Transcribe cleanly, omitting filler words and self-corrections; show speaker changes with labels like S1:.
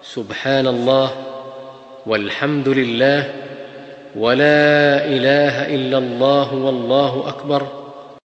S1: سبحان الله والحمد لله ولا اله الا الله والله اكبر